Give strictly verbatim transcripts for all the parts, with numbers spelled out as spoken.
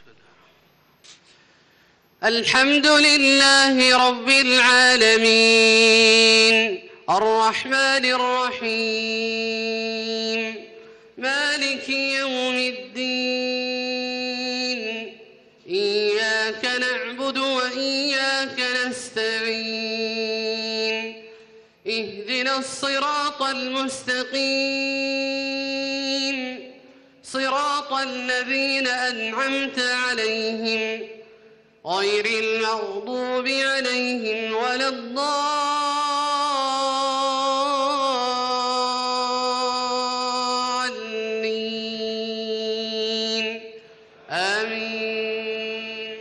الحمد لله رب العالمين الرحمن الرحيم مالك يوم الدين إياك نعبد وإياك نستعين اهدنا الصراط المستقيم صراط الذين أنعمت عليهم غير المغضوب عليهم ولا الضالين آمين.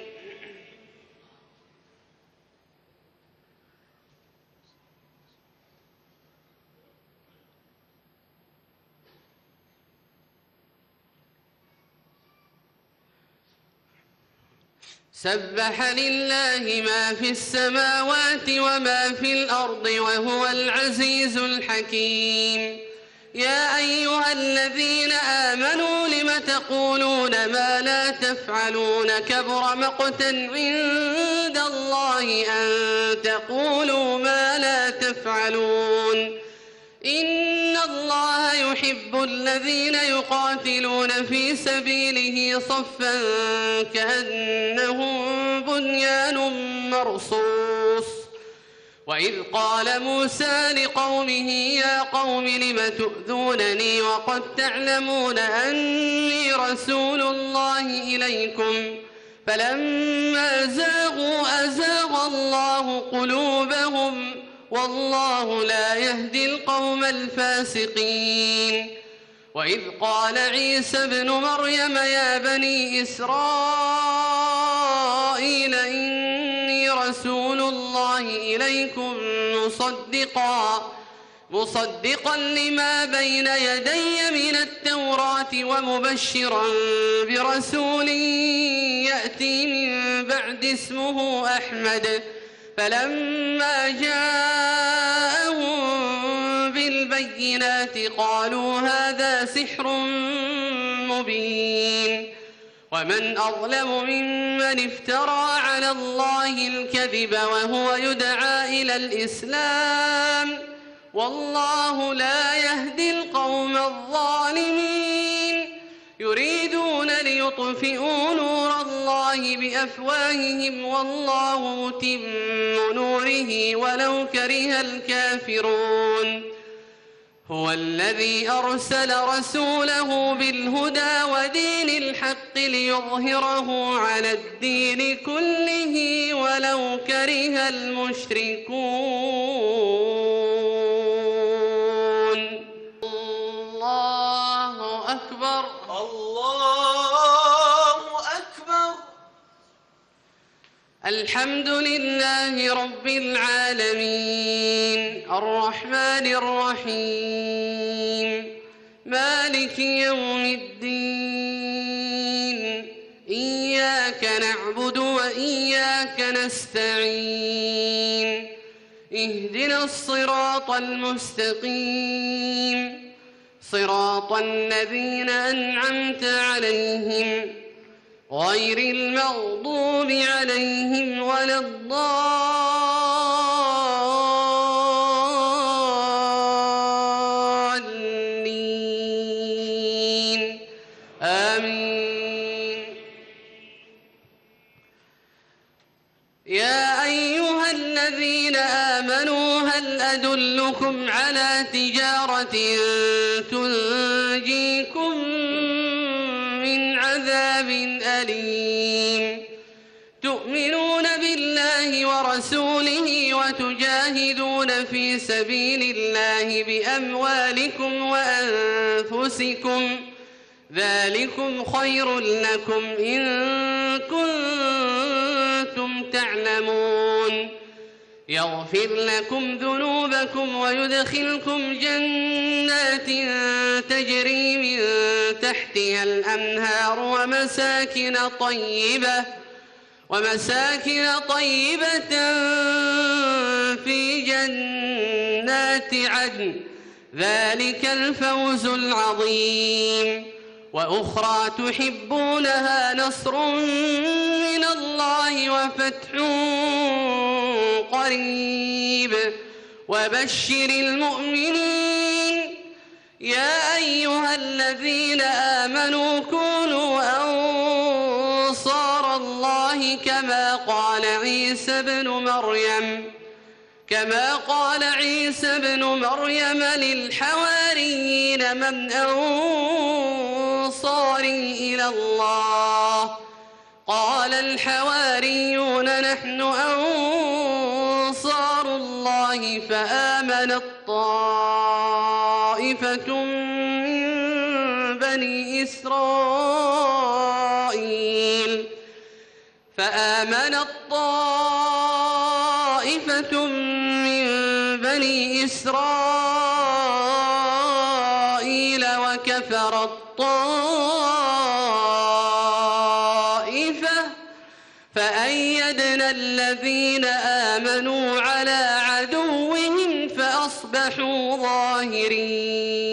سبح لله ما في السماوات وما في الأرض وهو العزيز الحكيم. يا أيها الذين آمنوا لم تقولون ما لا تفعلون كبر مقتا عند الله أن تقولوا ما لا تفعلون. إن الله يحب الذين يقاتلون في سبيله صفا كأنهم بنيان مرصوص. وإذ قال موسى لقومه يا قوم لم تؤذونني وقد تعلمون أني رسول الله إليكم فلما زاغوا أزاغ الله قلوبهم والله لا يهدي القوم الفاسقين. وإذ قال عيسى ابن مريم يا بني إسرائيل إني رسول الله إليكم مصدقا مصدقا لما بين يدي من التوراة ومبشرا برسول يأتي من بعد اسمه أحمد. فلما جاءهم بالبينات قالوا هذا سحر مبين. ومن أظلم ممن افترى على الله الكذب وهو يدعى إلى الإسلام والله لا يهدي القوم الظالمين. يريدون ليطفئوا نور الله بأفواههم والله متم نوره ولو كره الكافرون. هو الذي أرسل رسوله بالهدى ودين الحق ليظهره على الدين كله ولو كره المشركون. الله أكبر الله أكبر. الحمد لله رب العالمين الرحمن الرحيم مالك يوم الدين إياك نعبد وإياك نستعين اهدنا الصراط المستقيم صراط الذين أنعمت عليهم غير المغضوب عليهم ولا الضالين آمين. يا أيها الذين آمنوا هل أدلكم على تجارة تنجيكم من عذاب أليم تؤمنون بالله ورسوله وتجاهدون في سبيل الله بأموالكم وأنفسكم ذلكم خير لكم إن كنتم تعلمون. يغفر لكم ذنوبكم ويدخلكم جنات تجري من تحتها الأنهار ومساكن طيبة ومساكن طيبة في جنات عدن ذلك الفوز العظيم. وأخرى تحبونها نصر من الله وفتح قريب وبشر المؤمنين. يا أيها الذين آمنوا كونوا أنصار الله كما قال عيسى ابن مريم كما قال عيسى ابن مريم للحواريين من أنصاري إلى الله قال الحواريون نحن أنصار الله فآمنت طائفة من بني إسرائيل فآمنت طائفة من بني إسرائيل وكفرت طائفة فأيدنا الذين آمنوا على عدوهم فأصبحوا ظاهرين.